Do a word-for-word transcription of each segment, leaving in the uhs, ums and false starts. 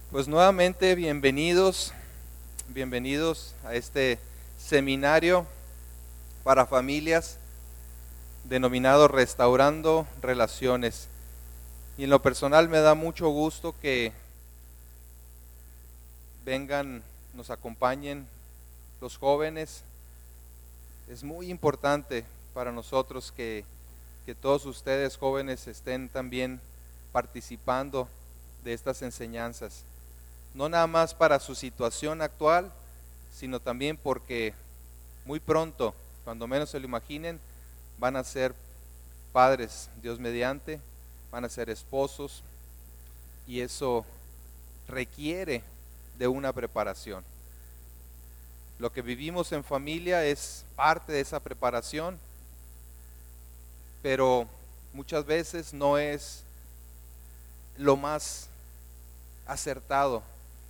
Pues nuevamente bienvenidos, bienvenidos a este seminario para familias denominado Restaurando Relaciones. Y en lo personal me da mucho gusto que vengan, nos acompañen los jóvenes. Es muy importante para nosotros que, que todos ustedes jóvenes estén también participando de estas enseñanzas. No nada más para su situación actual, sino también porque muy pronto, cuando menos se lo imaginen, van a ser padres, Dios mediante, van a ser esposos, y eso requiere de una preparación. Lo que vivimos en familia es parte de esa preparación, pero muchas veces no es lo más acertado.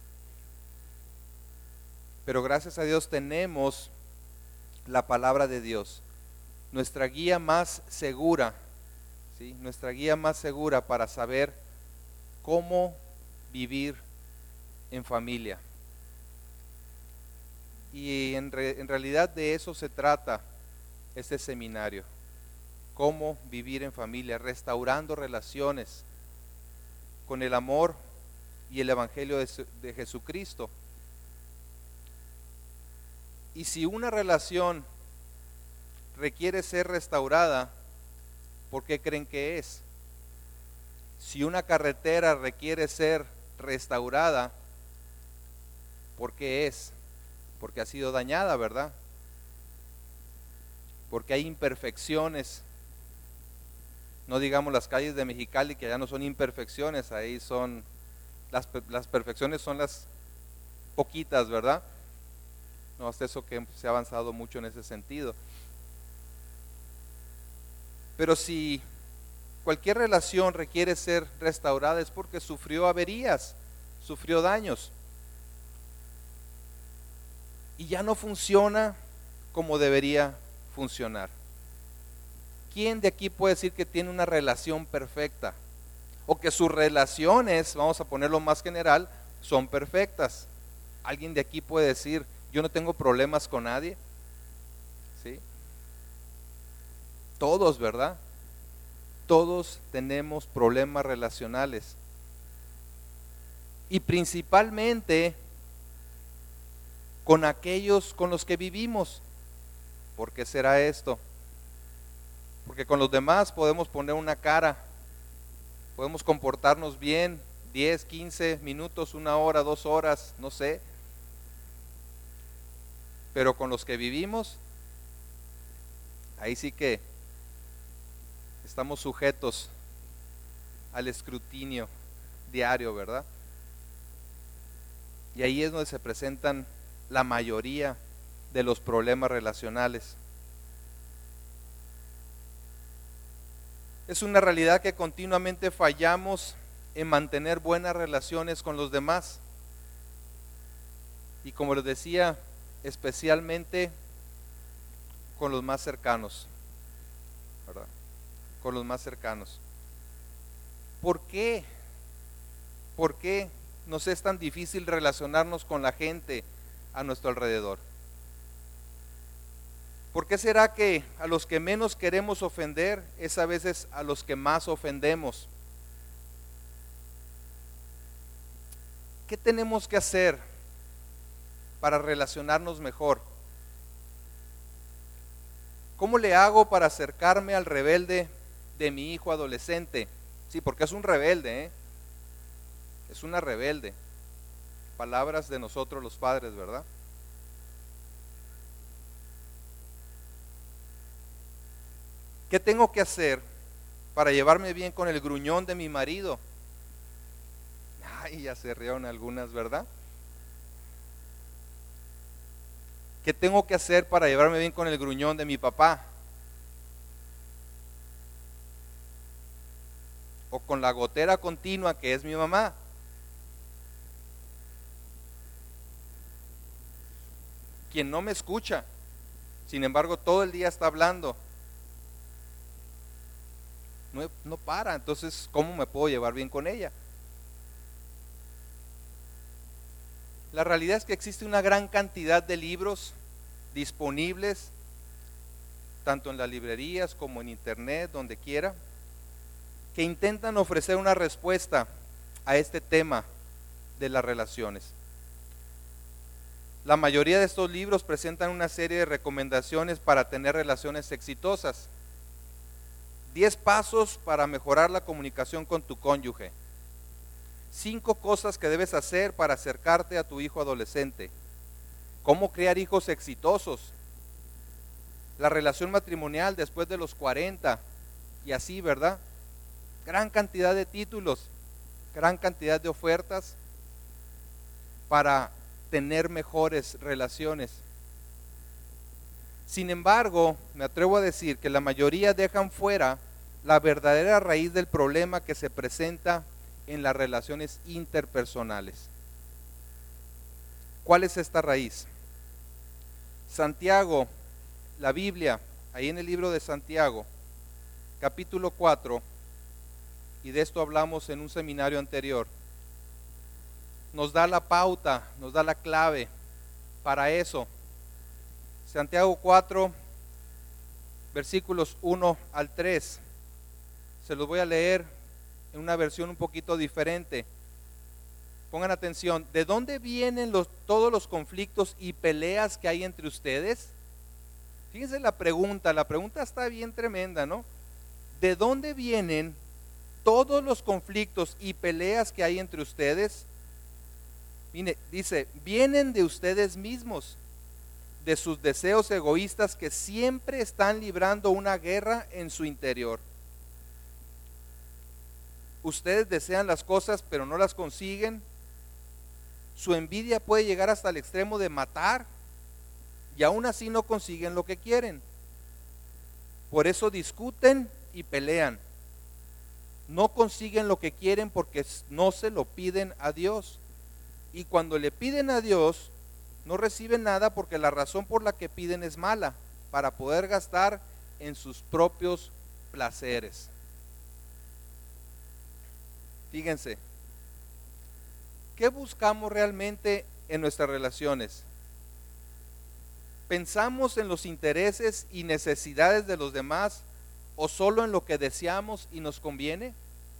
Pero gracias a Dios tenemos la palabra de Dios, nuestra guía más segura, ¿sí? Nuestra guía más segura para saber cómo vivir en familia. Y en, re, en realidad de eso se trata este seminario, cómo vivir en familia, restaurando relaciones con el amor y el evangelio de, de Jesucristo. Y si una relación requiere ser restaurada, ¿por qué creen que es? Si una carretera requiere ser restaurada, ¿por qué es? Porque ha sido dañada, ¿verdad? Porque hay imperfecciones. No digamos las calles de Mexicali, que ya no son imperfecciones, ahí son, las, las perfecciones son las poquitas, ¿verdad? No, hasta eso que se ha avanzado mucho en ese sentido. Pero si cualquier relación requiere ser restaurada es porque sufrió averías, sufrió daños. Y ya no funciona como debería funcionar. ¿Quién de aquí puede decir que tiene una relación perfecta? O que sus relaciones, vamos a ponerlo más general, son perfectas. ¿Alguien de aquí puede decir, yo no tengo problemas con nadie? ¿Sí? Todos, ¿verdad? Todos tenemos problemas relacionales. Y principalmente con aquellos con los que vivimos. ¿Por qué será esto? Porque con los demás podemos poner una cara, podemos comportarnos bien, diez, quince minutos, una hora, dos horas, no sé. Pero con los que vivimos, ahí sí que estamos sujetos al escrutinio diario, ¿verdad? Y ahí es donde se presentan la mayoría de los problemas relacionales. Es una realidad que continuamente fallamos en mantener buenas relaciones con los demás. Y como les decía, especialmente con los más cercanos, ¿verdad? Con los más cercanos. ¿Por qué? ¿Por qué nos es tan difícil relacionarnos con la gente a nuestro alrededor? ¿Por qué será que a los que menos queremos ofender es a veces a los que más ofendemos? ¿Qué tenemos que hacer para relacionarnos mejor? ¿Cómo le hago para acercarme al rebelde de mi hijo adolescente? Sí, porque es un rebelde, ¿eh? Es una rebelde. Palabras de nosotros los padres, ¿verdad? ¿Qué tengo que hacer para llevarme bien con el gruñón de mi marido? Ay, ya se rieron algunas, ¿verdad? ¿Qué tengo que hacer para llevarme bien con el gruñón de mi papá? O con la gotera continua que es mi mamá. Quien no me escucha, sin embargo todo el día está hablando. No, no para, entonces ¿cómo me puedo llevar bien con ella? La realidad es que existe una gran cantidad de libros disponibles, tanto en las librerías como en internet, donde quiera, que intentan ofrecer una respuesta a este tema de las relaciones. La mayoría de estos libros presentan una serie de recomendaciones para tener relaciones exitosas. diez pasos para mejorar la comunicación con tu cónyuge. cinco cosas que debes hacer para acercarte a tu hijo adolescente. Cómo crear hijos exitosos. La relación matrimonial después de los cuarenta. Y así, ¿verdad? Gran cantidad de títulos, gran cantidad de ofertas para tener mejores relaciones. Sin embargo, me atrevo a decir que la mayoría dejan fuera la verdadera raíz del problema que se presenta en las relaciones interpersonales. ¿Cuál es esta raíz? Santiago, la Biblia, ahí en el libro de Santiago, capítulo cuatro, y de esto hablamos en un seminario anterior, nos da la pauta, nos da la clave para eso. Santiago cuatro, versículos uno al tres. Se los voy a leer en una versión un poquito diferente. Pongan atención. ¿De dónde vienen los, todos los conflictos y peleas que hay entre ustedes? Fíjense la pregunta, la pregunta está bien tremenda, ¿no? ¿De dónde vienen todos los conflictos y peleas que hay entre ustedes? Mire, dice, vienen de ustedes mismos, de sus deseos egoístas que siempre están librando una guerra en su interior. Ustedes desean las cosas pero no las consiguen. Su envidia puede llegar hasta el extremo de matar y aún así no consiguen lo que quieren. Por eso discuten y pelean. No consiguen lo que quieren porque no se lo piden a Dios. Y cuando le piden a Dios, no reciben nada porque la razón por la que piden es mala, para poder gastar en sus propios placeres. Fíjense, ¿qué buscamos realmente en nuestras relaciones? ¿Pensamos en los intereses y necesidades de los demás o solo en lo que deseamos y nos conviene?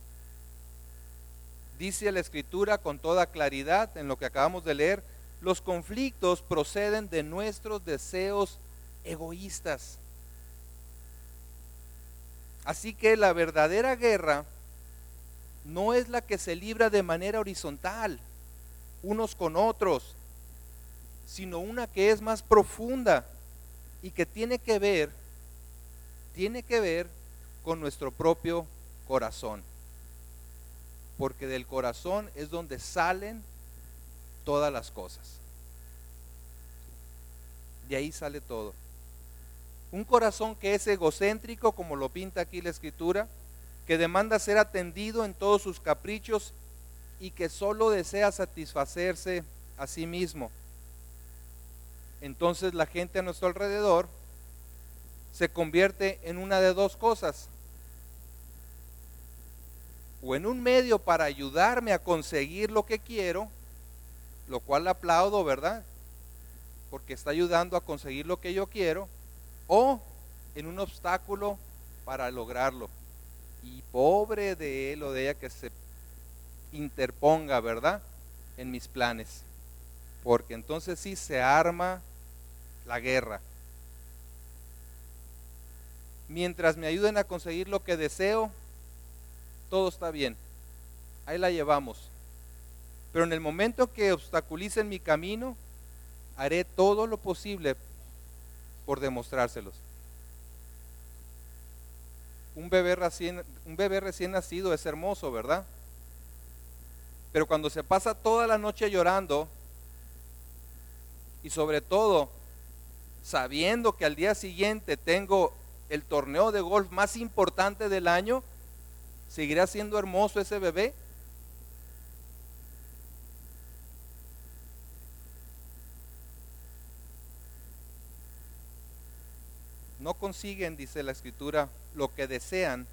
Dice la Escritura con toda claridad en lo que acabamos de leer, los conflictos proceden de nuestros deseos egoístas. Así que la verdadera guerra no es la que se libra de manera horizontal, unos con otros, sino una que es más profunda y que tiene que ver, tiene que ver con nuestro propio corazón. Porque del corazón es donde salen todas las cosas. De ahí sale todo. Un corazón que es egocéntrico, como lo pinta aquí la Escritura, que demanda ser atendido en todos sus caprichos y que solo desea satisfacerse a sí mismo. Entonces la gente a nuestro alrededor se convierte en una de dos cosas: o en un medio para ayudarme a conseguir lo que quiero, lo cual aplaudo, ¿verdad? Porque está ayudando a conseguir lo que yo quiero, o en un obstáculo para lograrlo. Y pobre de él o de ella que se interponga, ¿verdad?, en mis planes, porque entonces sí se arma la guerra. Mientras me ayuden a conseguir lo que deseo, todo está bien, ahí la llevamos. Pero en el momento que obstaculicen mi camino, haré todo lo posible por demostrárselos. Un bebé recién, un bebé recién nacido es hermoso, ¿verdad? Pero cuando se pasa toda la noche llorando, y sobre todo sabiendo que al día siguiente tengo el torneo de golf más importante del año, ¿seguirá siendo hermoso ese bebé? No consiguen, dice la Escritura, lo que desean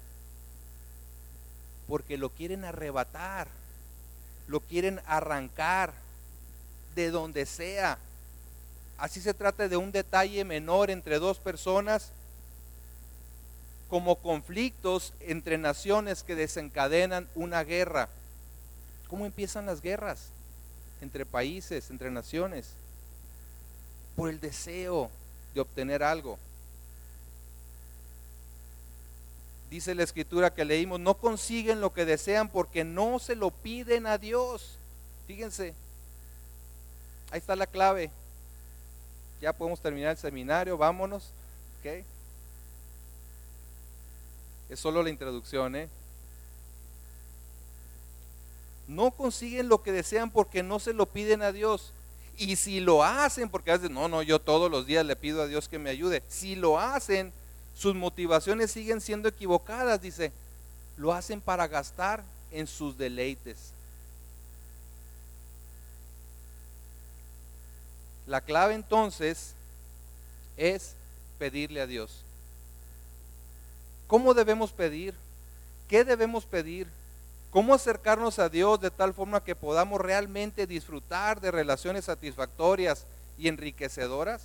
porque lo quieren arrebatar, lo quieren arrancar, de donde sea. Así se trata de un detalle menor entre dos personas, como conflictos entre naciones que desencadenan una guerra. ¿Cómo empiezan las guerras entre países, entre naciones? Por el deseo de obtener algo. Dice la escritura que leímos, no consiguen lo que desean porque no se lo piden a Dios. Fíjense, ahí está la clave. Ya podemos terminar el seminario, vámonos. ¿Okay? Es solo la introducción, ¿eh? No consiguen lo que desean porque no se lo piden a Dios. Y si lo hacen, porque a veces, no, no, yo todos los días le pido a Dios que me ayude. Si lo hacen, sus motivaciones siguen siendo equivocadas, dice. Lo hacen para gastar en sus deleites. La clave entonces es pedirle a Dios. ¿Cómo debemos pedir? ¿Qué debemos pedir? ¿Cómo acercarnos a Dios de tal forma que podamos realmente disfrutar de relaciones satisfactorias y enriquecedoras?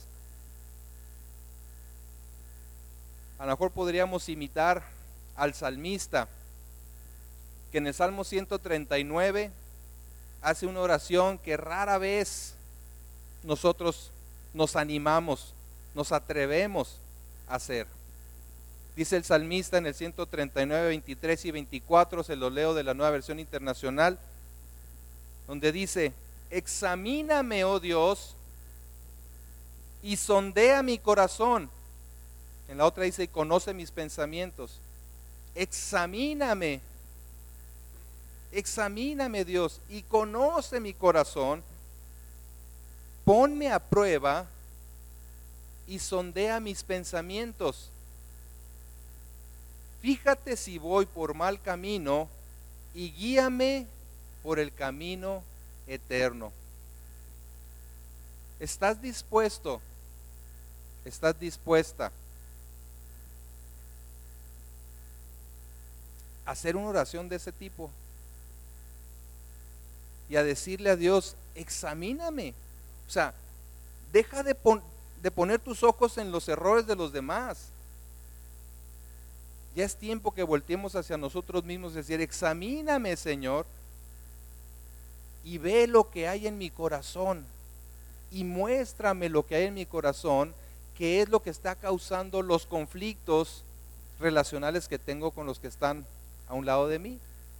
A lo mejor podríamos imitar al salmista, que en el Salmo ciento treinta y nueve hace una oración que rara vez nosotros nos animamos, nos atrevemos a hacer. Dice el salmista en el ciento treinta y nueve, veintitrés y veinticuatro, se lo leo de la Nueva Versión Internacional, donde dice: examíname, oh Dios, y sondea mi corazón. En la otra dice: y conoce mis pensamientos. Examíname, examíname, Dios, y conoce mi corazón. Ponme a prueba y sondea mis pensamientos. Fíjate si voy por mal camino y guíame por el camino eterno. ¿Estás dispuesto? ¿Estás dispuesta a hacer una oración de ese tipo? Y a decirle a Dios: examíname. O sea, deja de, pon- de poner tus ojos en los errores de los demás. Ya es tiempo que volteemos hacia nosotros mismos y decir: examíname, Señor, y ve lo que hay en mi corazón, y muéstrame lo que hay en mi corazón, que es lo que está causando los conflictos relacionales que tengo con los que están a un lado de mí.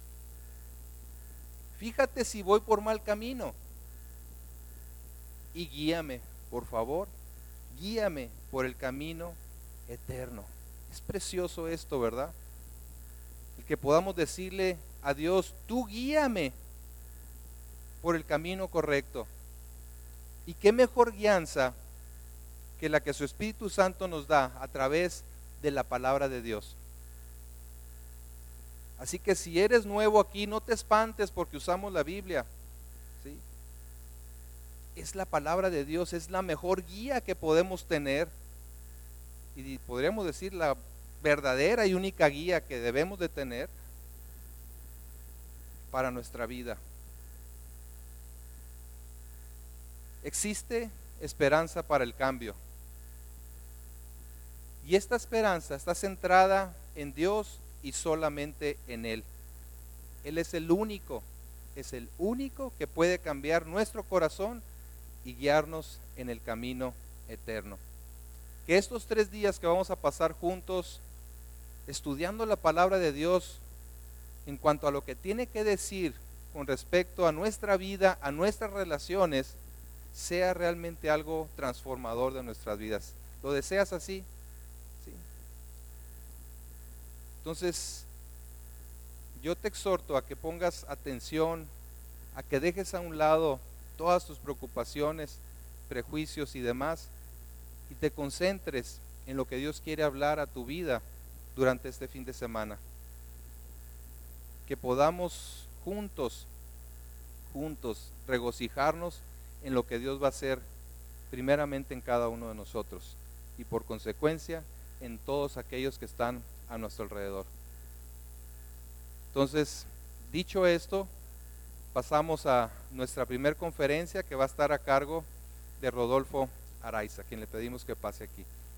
Fíjate si voy por mal camino y guíame, por favor, guíame por el camino eterno. Es precioso esto, ¿verdad? El que podamos decirle a Dios: tú guíame por el camino correcto. Y qué mejor guianza que la que su Espíritu Santo nos da a través de la palabra de Dios. Así que si eres nuevo aquí, no te espantes porque usamos la Biblia, ¿sí? Es la palabra de Dios, es la mejor guía que podemos tener, y podríamos decir la verdadera y única guía que debemos de tener para nuestra vida. Existe esperanza para el cambio, y esta esperanza está centrada en Dios y solamente en Él. Él es el único, es el único que puede cambiar nuestro corazón y guiarnos en el camino eterno. Que estos tres días que vamos a pasar juntos estudiando la palabra de Dios en cuanto a lo que tiene que decir con respecto a nuestra vida, a nuestras relaciones, sea realmente algo transformador de nuestras vidas. ¿Lo deseas así? ¿Sí? Entonces, yo te exhorto a que pongas atención, a que dejes a un lado todas tus preocupaciones, prejuicios y demás, y te concentres en lo que Dios quiere hablar a tu vida durante este fin de semana. Que podamos juntos, juntos regocijarnos en lo que Dios va a hacer primeramente en cada uno de nosotros y por consecuencia en todos aquellos que están a nuestro alrededor. Entonces, dicho esto, pasamos a nuestra primer conferencia, que va a estar a cargo de Rodolfo Araiza, quien le pedimos que pase aquí.